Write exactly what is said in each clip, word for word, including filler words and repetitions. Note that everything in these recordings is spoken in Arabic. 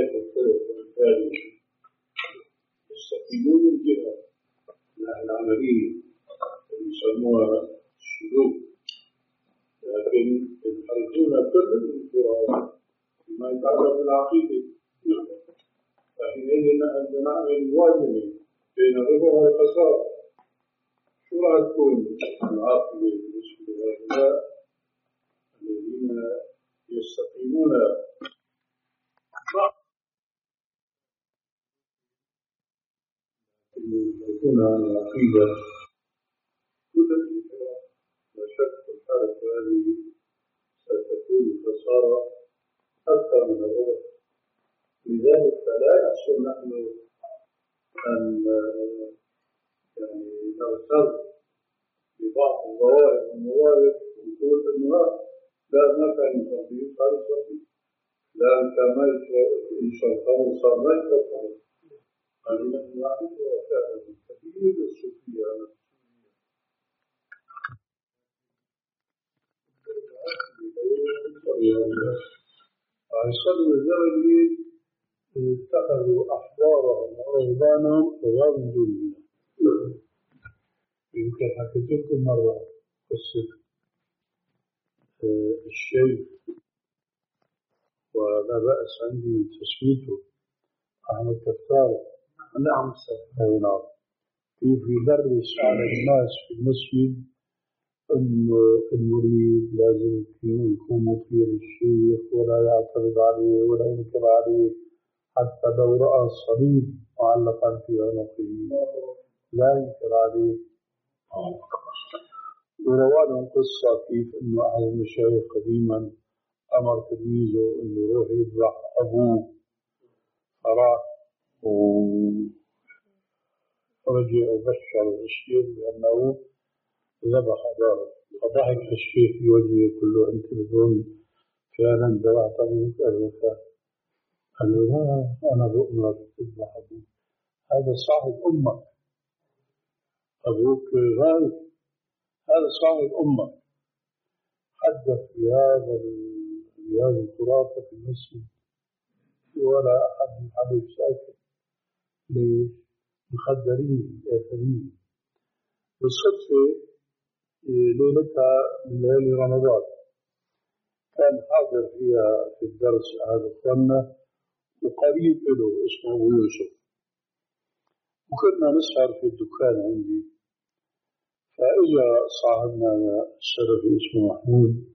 هناك الطرق والبالي يستقيمون الجهة العملية اللي يسموها السلوك، لكن ينحرفون كل الانحراف فيما يتعلق بالعقيدة. فحينئذ أن نعمل موازنة بين الربح والخسارة. شو راح تكون العاقبة بالنسبة لهؤلاء الذين يستقيمون يكون عن العقيدة كل الانحراف؟ لا شك الحالة هذه ستكون خسارة أكثر من الربح. لذلك فلا يحصل نحن أن يعني نغتر ببعض الظواهر والموارد ونقول إنه لا ما كان يصلي صار يصلي، لا كان ما يشرب صار ما يشرب. هذه نحن نعرفها فعلا كثير الصوفية يصلوا الزمن اتخذوا أحبارهم ورهبانهم قربانا من دون الله. يمكن حكيت لكم مرة قصة الشيخ، ولا بأس عندي من تسميته، أحمد كفتار. نعم نعم. كيف يدرس على الناس في المسجد أنه المريد لازم يكون مطيع الشيخ ولا يعترض عليه ولا ينكر عليه، حتى لو رأى الصليب معلقا في عنقه لا ينكر عليه. وروى قصة كيف أنه أحد المشايخ قديما أمر تلميذه أنه يروح يذبح أبوه، فراح ورجع وبشر الشيخ بأنه ذبح أباه، فضحك الشيخ في وجهه كله: أنت بدون فعلا ذبحت أبوك؟ قال له: لا، أنا بؤمرك تذبح أبوك، هذا صاحب أمك، أبوك غايب، هذا صاحب أمك. حدث بهذا بهذه الخرافة في المسجد ولا أحد من حدث ساكت. ليش؟ مخدرين آخرين. بالصدفة ليلتها من ليالي رمضان كان حاضر فيها في الدرس هذا الفن وقريب له اسمه أبو يوسف، وكنا نسهر في الدكان عندي. فإجا صاحبنا الشرفي اسمه محمود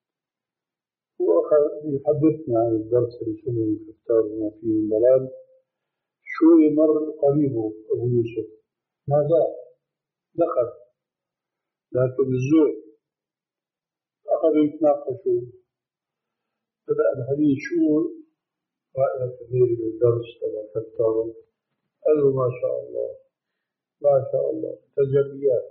وأخذ يحدثنا عن الدرس اللي سمعه من كفتار وما فيه من ضلال. شوي مر قريبه أبو يوسف، ماذا دخل لكن بالزور، أخذوا يتناقشوا. بدأ الحديث: شو رأيك في الدرس تبع كفتار؟ قال له: ما شاء الله ما شاء الله، تجليات.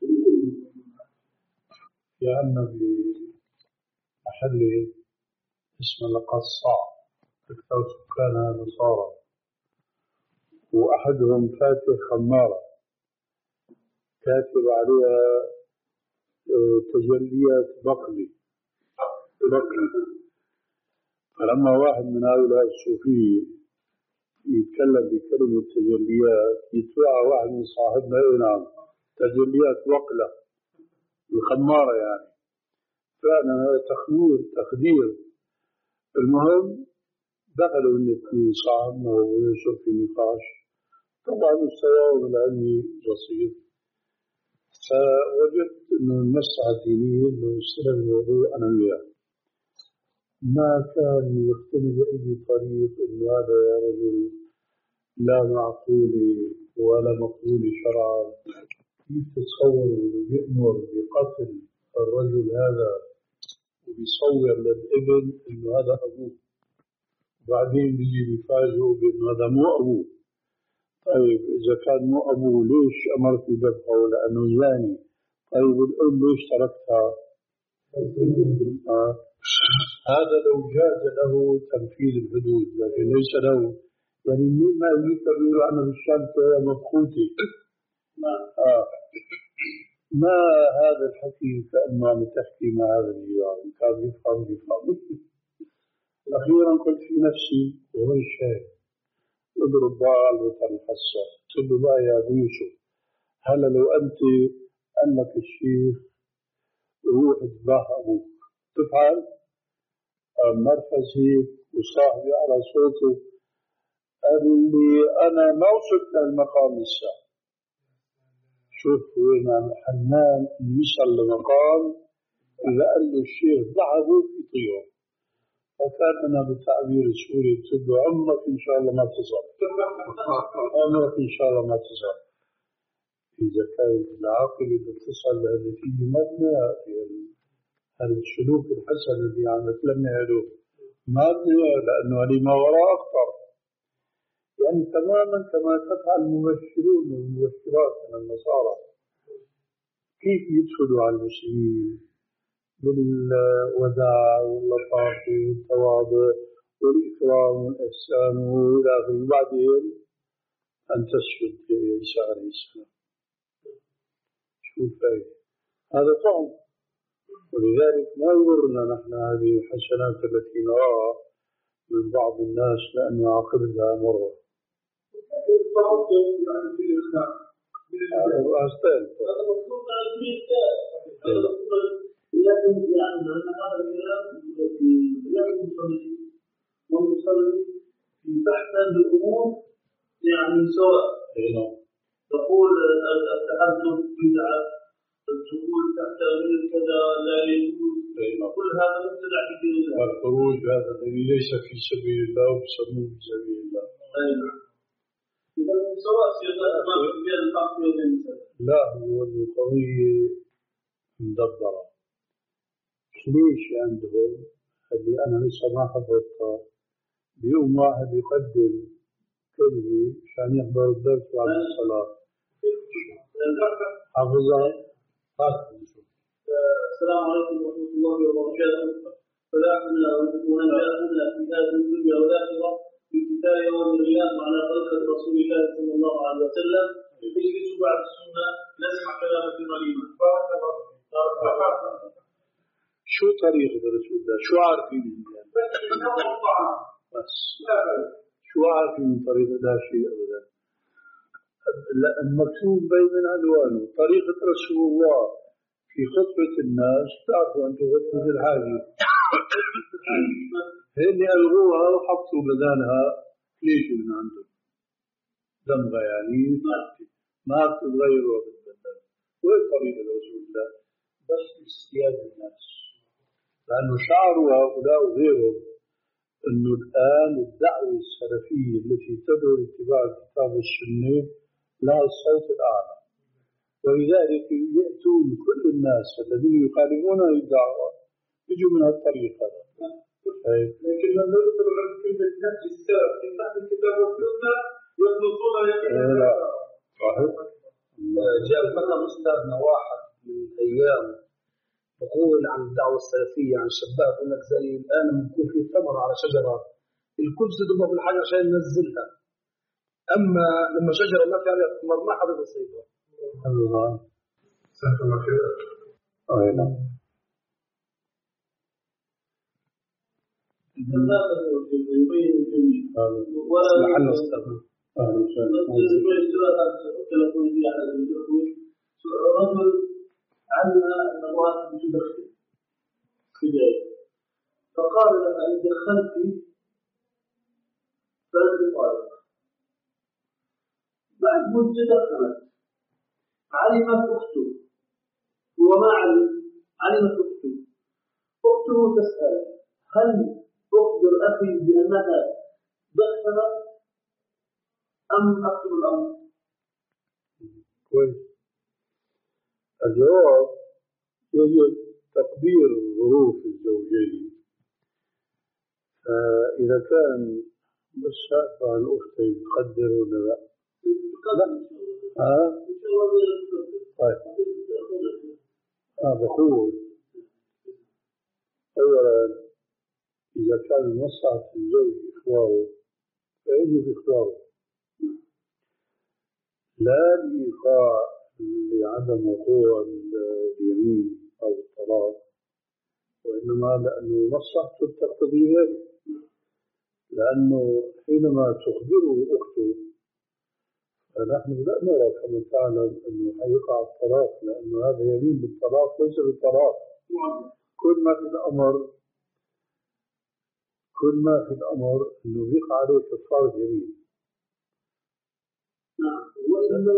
في عنا بمحل اسمه القصاع، أكثر سكانها نصارى، وأحدهم فاتح خمارة كاتب عليها تجليات بقلي بقلي. فلما واحد من هؤلاء الصوفية يتكلم بكلمة تجليات يتبع واحد من صاحبنا: نعم تجليات وقلة الخمارة يعني. فعلا هذا تخمير تخدير. المهم دخلوا الاثنين صاحبنا ويوسف في نقاش، طبعا مستواهم العلمي بسيط. فوجدت انه المسعى الدينية انه يصير الموضوع انا وياه، ما كان يقتني بأي طريق انه هذا يا رجل لا معقول ولا مقبول شرعا. كيف تتصور بيأمر بقتل الرجل هذا وبيصور للابن انه هذا ابوه، وبعدين بيجي بيفاجئوا بانه هذا مو ابوه؟ طيب اذا كان مو ابوه ليش امرت بذبحه؟ لانه زاني. طيب الام ليش تركتها؟ آه. هذا لو جاز له تنفيذ الحدود، لكن ليس له. يعني ما يجيك بيقولوا انا بالشام مبخوتي. آه. ما هذا الحكي كأنه عم تحكي مع هذا الجيران، كان يفهم يفهم. أخيرا قلت في نفسي وهو الشاهد اضرب ضالة الحسة قلت له يا أبو يوسف هلا لو أنت أنك الشيخ روح اذبح أبوك تفعل؟ مركزي وصاحبي على صوته قال لي أنا ما وصلت للمقام لسه. شوف وين حنان يوصل لمقام إذا قال له الشيخ ضع أبوك يطيعه. فكان أنا بالتعبير السوري قلت له عمرك إن شاء الله ما تصل عمرك إن شاء الله ما تصل. إذا كانت العاقل إذا تصل لنتيجة مبنى هذا السلوك الحسن الذي عم يتلمع له مبنى لأنه هذه ما وراء أخطر يعني تماما كما تفعل المبشرون والمبشرات من النصارى كيف يدخلوا على المسلمين بالوداع واللطافة والتواضع والإكرام والإحسان وإلى آخره وبعدين أن تسجد لعيسى عليه السلام. شوف هذا طعم ولذلك ما يضرنا نحن هذه الحسنات التي نراها من بعض الناس لأن عاقبتها مرة. هذا أستاذ لكن يعني هذا الكلام يصلي والمصلي في بحث الأمور يعني سواء تقول التحدث بدعة الدخول تحت غير كذا لا يجوز كل هذا مبتدع في دين الله والخروج هذا الذي ليس في سبيل الله وبسموه في سبيل الله. إذا سواء سياسات بين الحق وبين لا هو القضية مدبرة. ليش عندهم اللي أنا لسه ما حضرتها بيوم واحد يقدم كلمة عشان يحضر الدرس بعد الصلاة حافظها السلام عليكم ورحمة الله وبركاته. فلاحنا ونجاحنا في هذه الدنيا والآخرة بامتثال أوامر الله وعلى طريقة رسول الله صلى الله عليه وسلم نجلس بعد السنة نسمع كلام في الغنيمة. شو طريقة رسول الله؟ شو عارفين بس شو عارفين من طريقة لا شيء أبدا. المكتوب بين عنوانه طريقة رسول الله في خطبة الناس. تعرفوا أنتم خطبة الحاجة هن ألغوها وحطوا بدالها ليش من عندهم دمغة يعني ما تتغيروا بالبدل. وين طريقة رسول الله؟ بس استياد الناس لأنه شعروا هؤلاء وغيرهم أنه الآن الدعوة السلفية التي تدعو لاتباع الكتاب والسنة لها الصوت الأعلى ولذلك يأتون كل الناس الذين يخالفون الدعوة يجوا من هالطريقة. لكن لما نذكر كلمة نهج السلف في تحت الكتاب والسنة يخلطون لا صحيح. جاء لنا أستاذنا واحد من أيام يقول عن الدعوة السلفية عن شباب يقول لك زي الآن بيكون في ثمرة على شجرة الكل تضربها بالحاجة عشان ينزلها أما لما شجرة ما في عليها ثمر ما حدا بيصيبها. الله سلف الله خير. أي نعم. لعل استغفر رجل علم أن امرأة تدخن سجاير فقال لها إن دخلت فلن تطالب. بعد مدة دخلت علمت أخته هو ما علم علمت أخته أخته تسأل هل أخبر أخي بأنها دخلت أم أكتب الأمر؟ كويس. الجواب يجب تقدير ظروف الزوجين. إذا كان بس شايفة عن أختي بتقدر ولا لا؟ ها؟ طيب. آه بقول أولا إذا كان مصلحة الزوج إخواره فيجب إخواره لا لإيقاع لعدم وقوع اليمين أو الطلاق وإنما لأنه مصلحته تقتضي ذلك. لأنه حينما تخبره أخته فنحن لا نرى كما تعلم أنه حيقع الطلاق، لأنه هذا يمين بالطلاق ليس بالطلاق. كل ما في الأمر كل ما في الأمر أنه يقع عليه كفارة يمين. نعم. وإنما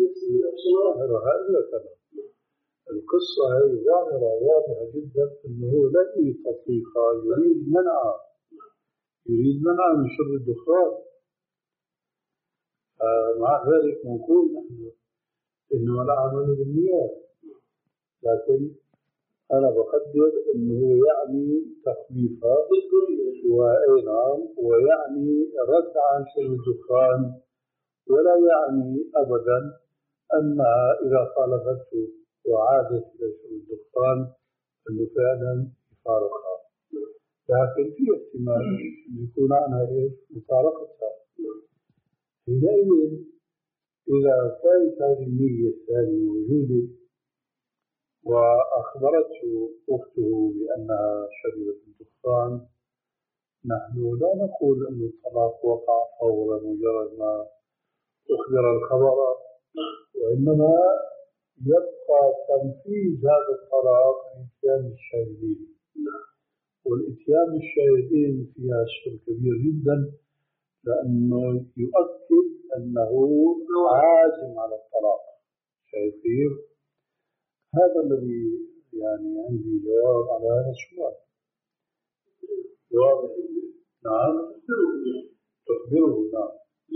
هذا كلام. القصة هي ظاهرة واضحة جدا أنه هو لا يريد تطبيقها، يريد منعها، يريد منعها من شر الدخان. مع ذلك نقول نحن إنه لا عمل بالنيات، لكن أنا بقدر أنه يعني تخفيفها وإنعام ويعني رد عن شر الدخان، ولا يعني أبدا أنها إذا خالفته وعادت إلى شر الدخان أنه فعلا يفارقها، لكن في احتمال أن يكون عنها إيش مفارقتها. حينئذ إذا كانت هذه النية الثانية موجودة وأخبرته أخته بأنها شربت الدخان، نحن لا نقول أن الطلاق وقع فورا مجرد ما أخبر الخبر، وإنما يبقى تنفيذ هذا الطلاق بإتيان الشاهدين، والإتيان الشاهدين فيها شيء كبير جدا، لأنه يؤكد أنه عازم على الطلاق. شايفين؟ هذا الذي يعني عندي جواب على هذا السؤال. جواب نعم تخبره. نعم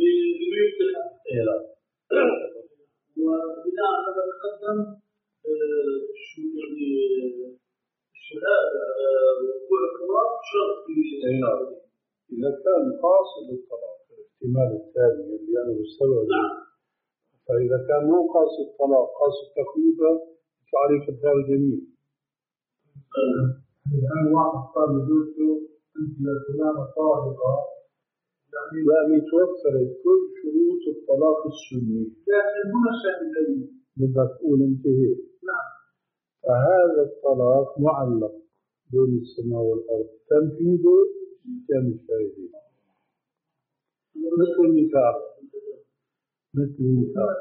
إيه وبناء على ما تقدم شو يعني الشهادة وقوع الطلاق شرط في الشهادة. إذا كان قاصد الطلاق الاحتمال الثاني اللي أنا بالسبب، فإذا كان مو قاصد الطلاق قاصد تخويفه فعليه كفارة جميل. الآن واحد قال لزوجته أنت يا فلانة طالقة، يعني توفرت كل شروط الطلاق السني، لكن هنا الشاهدين بدك تقول انتهي. نعم. فهذا الطلاق معلق بين السماء والأرض، تنفيذه كان الشاهدين مثل النكاح. مثل النكاح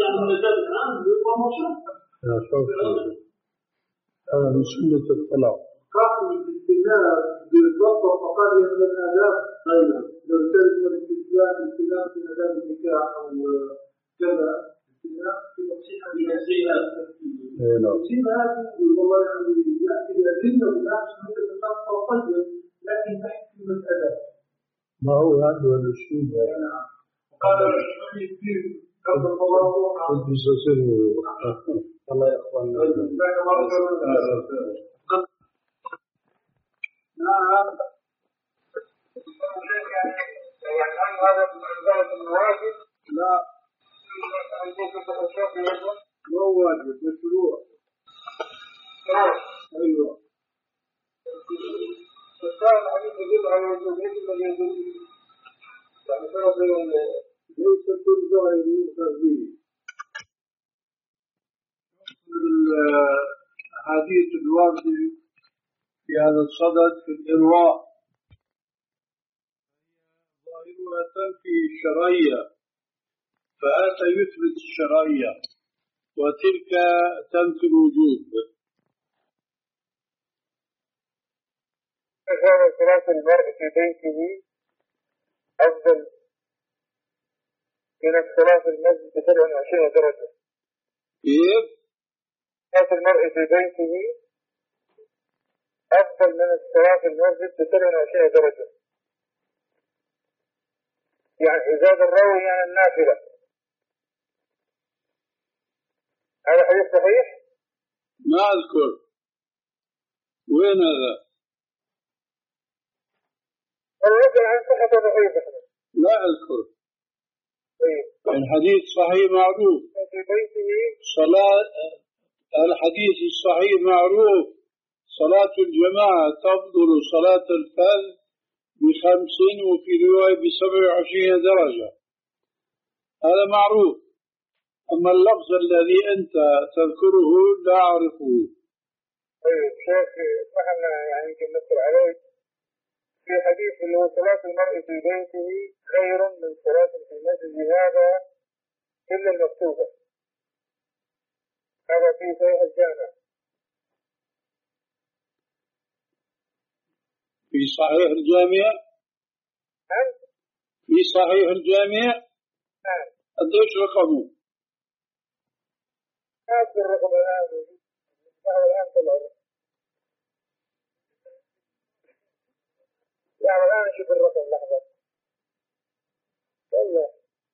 يا شوف هذا من سنة الطلاق. قاتل الاستئناف بالضبط فقال يا ابن الآداب أيضا لو تلزم الاستئناف الاستئناف في آداب النكاح أو كذا الاستئناف في تصحيح النصيحة. النصيحة هذه والله يعني يأتي بأدلة بالعكس مثل النص طيب، لكن تحت كلمة أداب. ما هو هذا الأسلوب؟ قال الشيخ كثير قبل الله كنت سأسره الله يا أخواننا. نعم. يعني هذا من الواجب؟ لا مو واجب، مشروع. أيوة. فكان الحديث يدل على وجوب يجب أن يدل يعني سبب ليس كل ظاهر يؤخذ به. الأحاديث الواردة في هذا الصدد في الإرواء ظاهرها تنفي الشرعية، فهذا يثبت الشرعية وتلك تنفي الوجوب. كان صلاة المرء في بيته أفضل من الصلاة في المسجد بسبع وعشرين درجة. كيف؟ صلاة المرء في بيته أفضل من الصلاة في المسجد بسبع وعشرين درجة. يعني زاد الراوي عن النافلة. هذا حديث صحيح؟ ما أذكر وين هذا؟ الرجل عن صحة ضعيف. لا أذكر. طيب. الحديث صحيح معروف. في بيته صلاة الحديث الصحيح معروف صلاة الجماعة تفضل صلاة الفرد بخمس وفي رواية بسبع وعشرين درجة، هذا معروف. أما اللفظ الذي أنت تذكره لا أعرفه. طيب شيخ نحن يعني يمكن نذكر عليه في حديث اللي هو صلاة المرء في بيته خير من صلاة في المسجد هذا إلا المكتوبة. هذا في صحيح الجامع. في صحيح الجامع. نعم. في صحيح الجامع. نعم. قديش رقمه؟ ما أذكر الرقم الآن. الآن طلع. يعني الآن شوف الرقم لحظة. والله.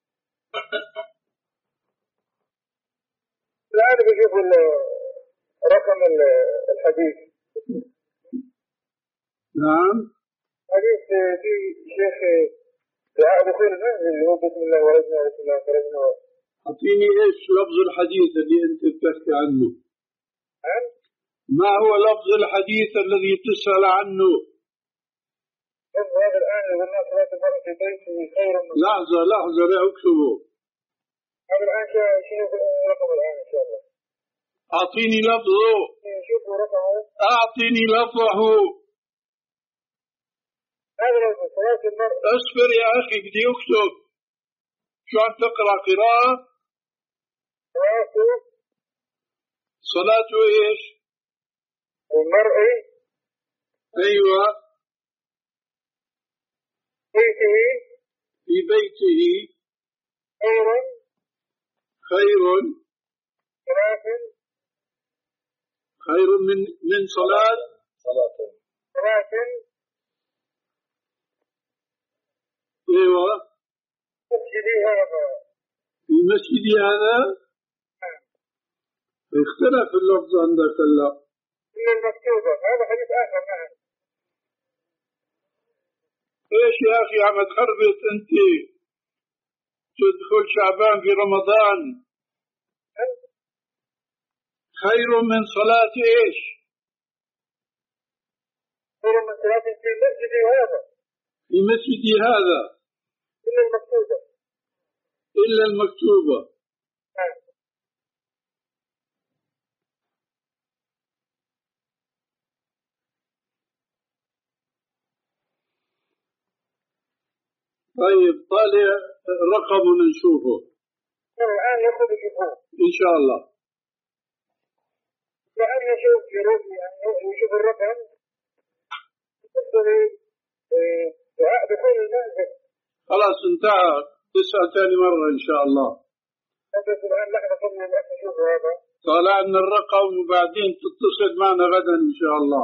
الآن بشوف رقم الحديث. نعم. حديث في شيخ دعاء دخول المنزل اللي هو بسم الله ولدنا بسم الله خرجنا. أعطيني إيش لفظ الحديث اللي أنت بتحكي عنه؟ نعم. ما هو لفظ الحديث الذي تسأل عنه؟ لفظ هذا الآن يقول لنا صلاة المرء في بيته خير من. لحظة لحظة لا أكتبه. هذا الآن شنو رقم الآن إن شاء الله؟ أعطيني لفظه. شوفوا رقمه. أعطيني لفظه. هذا لفظ صلاة المرء. أصبر يا أخي بدي أكتب. شو عم تقرأ قراءة؟ صلاته. صلاته إيش؟ المرء. أيوة. بيته. في بيته. خير. خير. صلاة. خير من من صلاة. صلاة. صلاة. أيوة. مسجدي هذا. في مسجدي هذا. اختلف اللفظ عندك هلا. من المكتوبة. هذا حديث آخر. نعم. ايش يا اخي عم تخربط انت؟ تدخل شعبان في رمضان. خير من صلاة ايش؟ خير من صلاة في مسجدي هذا. في مسجدي هذا. إلا المكتوبة. إلا المكتوبة. نعم. طيب طالع رقم نشوفه. الآن يأخذ يشوفوه. إن شاء الله. الآن يشوف يروح يعني يشوف الرقم. يقدر دعاء دخول المنزل. خلاص انتهى. تسعة ثاني مرة إن شاء الله. بس الآن لحظة خلينا الآن نشوف هذا. طالع لنا الرقم وبعدين تتصل معنا غدا إن شاء الله.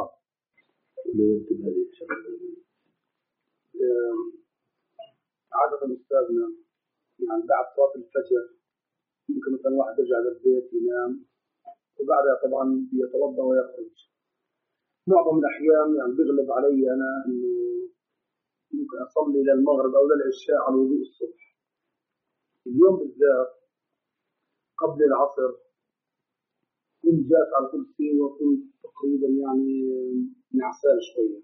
عادة أستاذنا يعني بعد صلاة الفجر ممكن مثلا واحد يرجع للبيت ينام وبعدها طبعا يتوضأ ويخرج. معظم الأحيان يعني بيغلب علي أنا إنه ممكن أصلي للمغرب أو للعشاء على وضوء الصبح. اليوم بالذات قبل العصر كنت جالس على الكرسي وكنت تقريبا يعني نعسان شوية،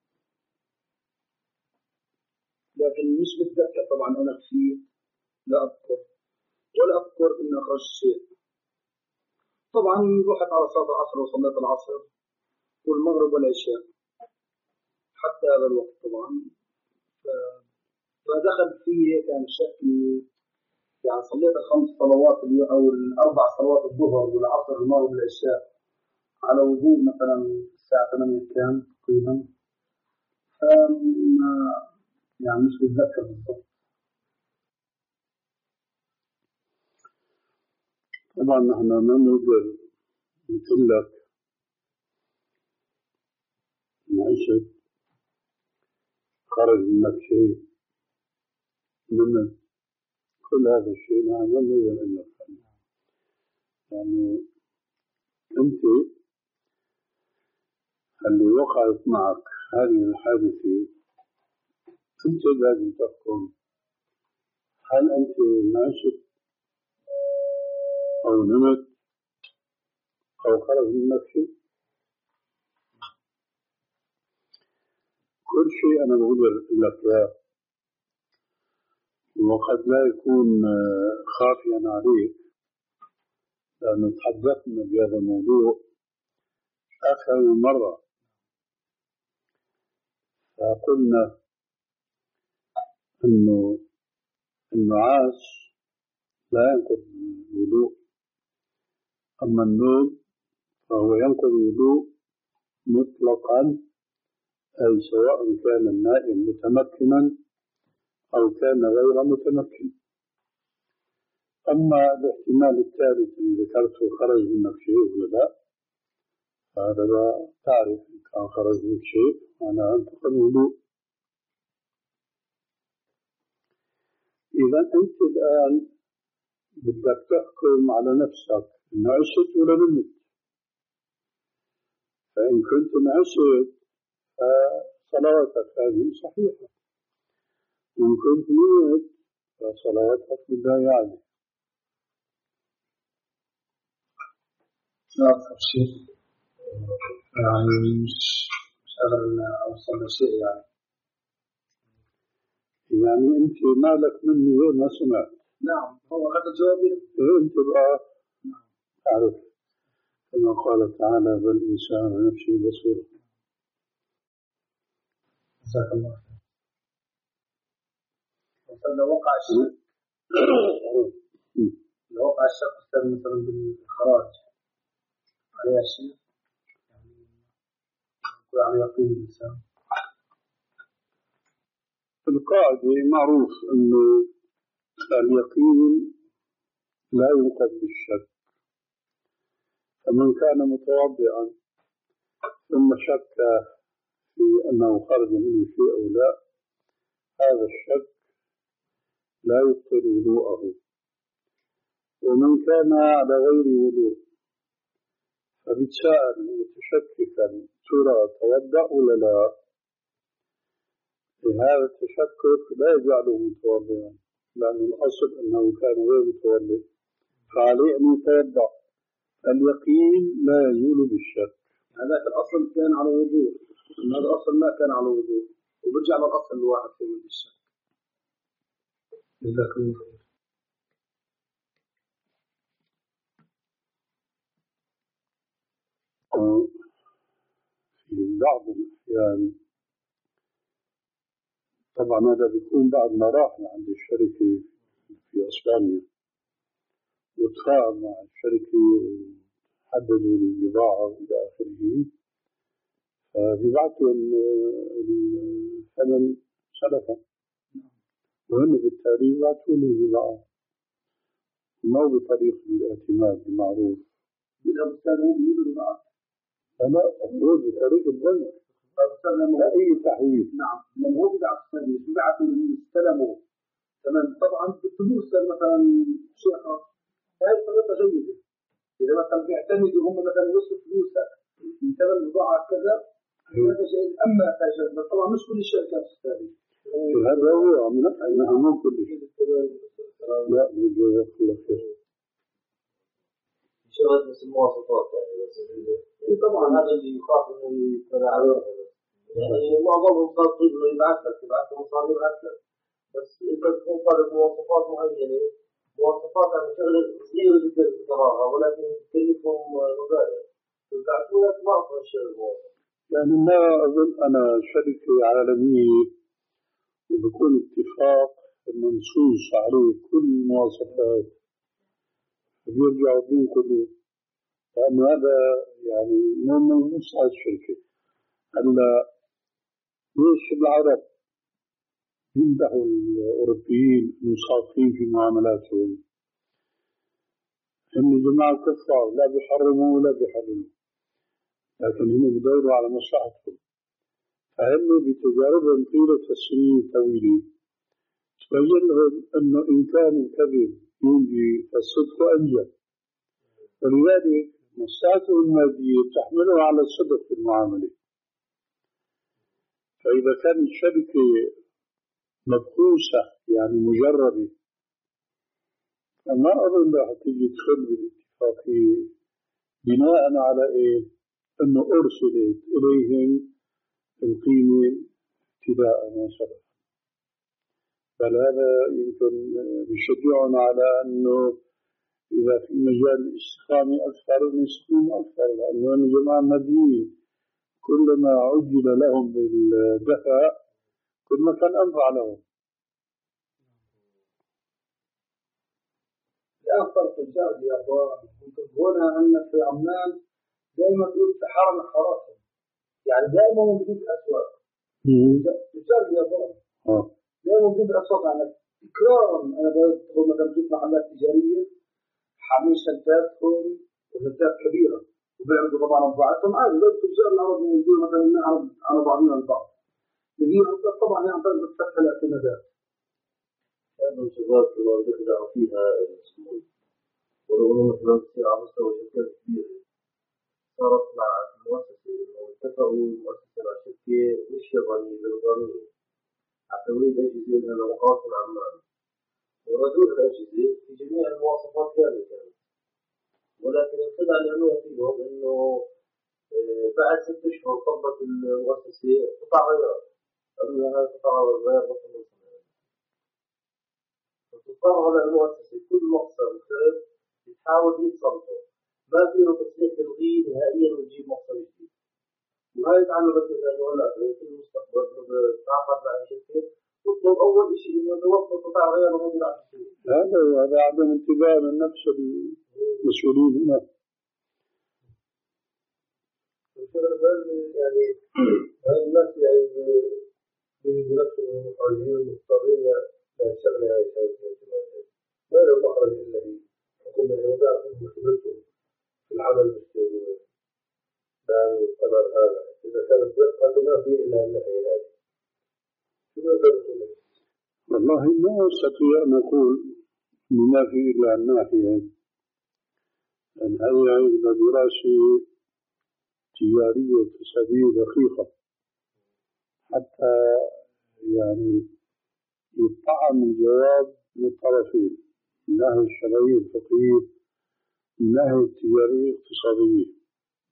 لكن مش متذكر طبعا أنا كثير، لا أذكر ولا أذكر إني أخرج شيء. طبعا رحت على صلاة العصر وصليت العصر والمغرب والعشاء حتى هذا الوقت طبعا. فدخل فيه كان شكل يعني صليت الخمس صلوات أو الأربع صلوات الظهر والعصر والمغرب والعشاء على وضوء مثلا الساعة ثمانية كان تقريبا. يعني مش بتذكر بالضبط. طبعا نحن ما نقدر نقول لك نعيش خرج منك شيء من كل هذا الشيء. نحن ما نقدر نقول لك يعني أنت اللي وقعت معك هذه الحادثة أنت لازم تحكم هل أنت نعشت أو نمت أو خرج منك شيء. كل شيء أنا بقدر لك لا وقد لا يكون خافيا عليك لأنه تحدثنا بهذا الموضوع آخر مرة. فقلنا أنه النعاس لا ينقض الوضوء، أما النوم فهو ينقض الوضوء مطلقا، أي سواء كان النائم متمكنا أو كان غير متمكن. أما الاحتمال الثالث اللي ذكرته خرج منك شيء ولا لا، هذا لا تعرف إن كان خرج منك شيء أنا أنتقل الوضوء. إذا أنت الآن بدك تحكم على نفسك إن عشت ولا نمت. فإن كنت عشت فصلواتك هذه صحيحة، وإن كنت نمت فصلواتك بالضياع. لا أكثر شيء يعني مش مش قادر إن أوصل لشيء يعني. يعني أنت مالك مني غير ما سمعت. نعم هو هذا جوابي. أنت بقى تعرف كما قال تعالى بل الإنسان نفسه بصير. جزاك الله خير. لو وقع الشك لو وقع الشك مثلا بالإخراج عليها شيء يعني يكون على يقين الإنسان. القاعدة معروف أنه اليقين لا ينقض بالشك، فمن كان متوضئا ثم شك في أنه خرج منه شيء أو لا، هذا الشك لا يبطل وضوءه. ومن كان على غير وضوء فبتساءل متشككا ترى توضأ ولا لا، هذا التشكك لا يجعله متوضئا، لأن الأصل أنه كان غير متوضئ فعليه أن يتوضأ. اليقين لا يزول بالشك. هذاك الأصل كان على وضوء، هذا الأصل ما كان على وضوء، وبرجع للأصل الواحد في الشك. جزاك الله خير. في بعض الأحيان طبعا هذا بيكون بعد ما راح عند الشركة في أسبانيا وتفاعل مع الشركة وحددوا البضاعة وإلى آخره، فبيبعثوا الثمن سلفا وهم بالتالي يبعثوا له البضاعة، ما بطريق الاعتماد المعروف. إذا بستانه بيجيبوا البضاعة لا هو بطريق البنك لا أي تحويل. نعم لما هو بدع السلم بيبعثوا لهم استلموا تمام. طبعا بالفلوس مثلا شيء خاص هاي طريقة جيدة. إذا مثلا بيعتمدوا هم مثلا يصرف فلوسك من ثمن البضاعة كذا هذا شيء. أما تاجر طبعا مش كل الشركات تستهدف هذا هو من نحن كل شيء. لا جزاك الله خير. شغلة بس المواصفات يعني بس طبعا هذا اللي يخاف إنه يطلع عليه يعني معظمهم خاطر إنه يبعث لك يبعث مصاري يبعث لك، بس أنت تكون طالب مواصفات معينة مواصفات عن شغلة صغيرة جدا بصراحة ولكن تكلفهم مبالغ فبعثوا لك ضعف الشغل المواصفات. يعني ما أظن أنا شركة عالمية وبكون اتفاق منصوص عليه كل المواصفات بيرجعوا بينقضوا، لأن هذا يعني مو مش على الشركة. هلا ليش العرب يمدحوا الأوروبيين منصافين في معاملاتهم؟ هم جماعة كفار لا بيحرموا ولا بيحرموا، لكن هم بيدوروا على مصلحتهم. فهم بتجاربهم طيلة السنين طويلة تبين لهم أنه إن كان الكذب ينجي فالصدق أنجى، ولذلك مصلحتهم المادية تحملها على الصدق في المعاملة. فإذا كانت الشركة مبحوثة يعني مجربة فما أظن راح تيجي تدخل بالاتفاقية بناء على إيه؟ أنه أرسلت إليهم القيمة ابتداء وسبقا. بل هذا يمكن بيشجعنا على أنه إذا في مجال الاستقامة أكثر نستقيم أكثر، لأنه جماعة ماديين كلما عجل لهم بالدفع كلما كان أنفع لهم. الآن صار تجار اليابان هنا عندنا في عمان دائما تقول في حرم الحراسة، يعني دائما موجود أسواق تجار اليابان دائما موجود أسواق يعني إكرام. أنا بدخل مثلا بشوف محلات تجارية حاملين شنطاتهم وشنطات كبيرة وبيعملوا طبعا أنفعتهم عادي زي التجار العرب موجودين مثلا نعرض على بعضنا البعض يجيبوا طبعا يعني بتفتح الاعتمادات. هذا الشباب كما ذكروا فيها السمول ولو مثلا تصير على مستوى شركات كبيرة صارت مع المؤسسة إنه اتفقوا المؤسسة مع شركة مش يابانية بريطانية على توريد أجهزة لها مقاصد عمان، وردوا الأجهزة في جميع المواصفات كاملة كانت، ولكن الخدعة اللي عملوها فيهم إنه بعد ست أشهر طبت المؤسسة قطع غيار، قالوا لها هذه قطع غيار بطل من سنة، فتضطر على المؤسسة كل مقصر خرب تحاول يتصلحه، ما في له تصليح تلغيه نهائيا وتجيب مقصر جديد. وهاي تعلمت إنه هلا في المستقبل بتتعاقد مع شركة تطلب أول شيء إنه توفر قطع غيار موجودة على السوق. هذا هذا عدم انتباه من نفس المسؤولين هنا. يعني هذا الناس يعني بنفسهم مخرجين مضطرين للشغل هاي الشغلات، ما له مخرج إلا هي حكومة الوزارة مسؤوليتهم في العمل المستوى لا يستمر هذا إذا كانت قد ما في إلا النهاية هذه. والله ما أستطيع أن أقول ما في إلا الناحية، أن هذه دراسة تجارية اقتصادية دقيقة حتى يعني يطعم الجواب من الطرفين من ناحية الشرعية الفقهية من ناحية التجارية الاقتصادية.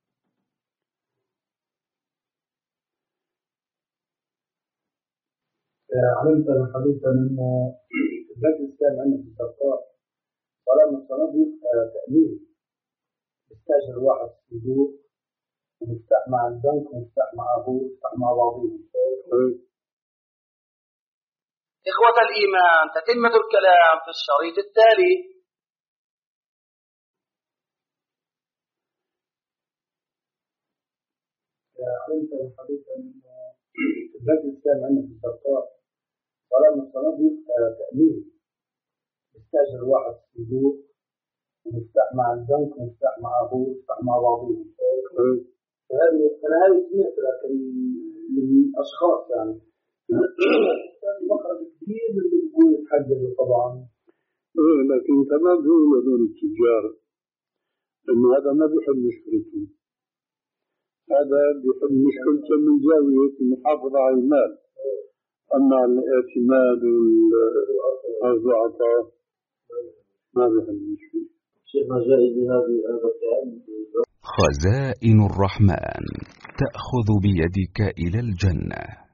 علمت حديثا أنه البنك الإسلامي عندنا في الزرقاء طالما الصناديق تأمين يستأجر واحد صندوق ومفتاح مع البنك ومفتاح مع أبوه ومفتاح مع بعضهم. إخوة الإيمان، تتمة الكلام في الشريط التالي. علمت حديثا أنه البنك الإسلامي عندنا في الزرقاء طالما الصناديق تأمين يستأجر واحد صندوق ومفتاح مع البنك ومفتاح مع أبوه ومفتاح مع بعضهم. فهذه أنا هذه سمعت لكن من أشخاص يعني كان مخرج كبير اللي بيقول يتحدثوا طبعا. إيه لكن كمان هو هذول التجار إنه هذا ما بيحل مشكلته، هذا بيحل مشكلته من زاوية المحافظة على المال، أما الاعتماد والعطاء ما بيحل مشكلة. شيخنا جائز هذه هذا خزائن الرحمن تأخذ بيدك إلى الجنة.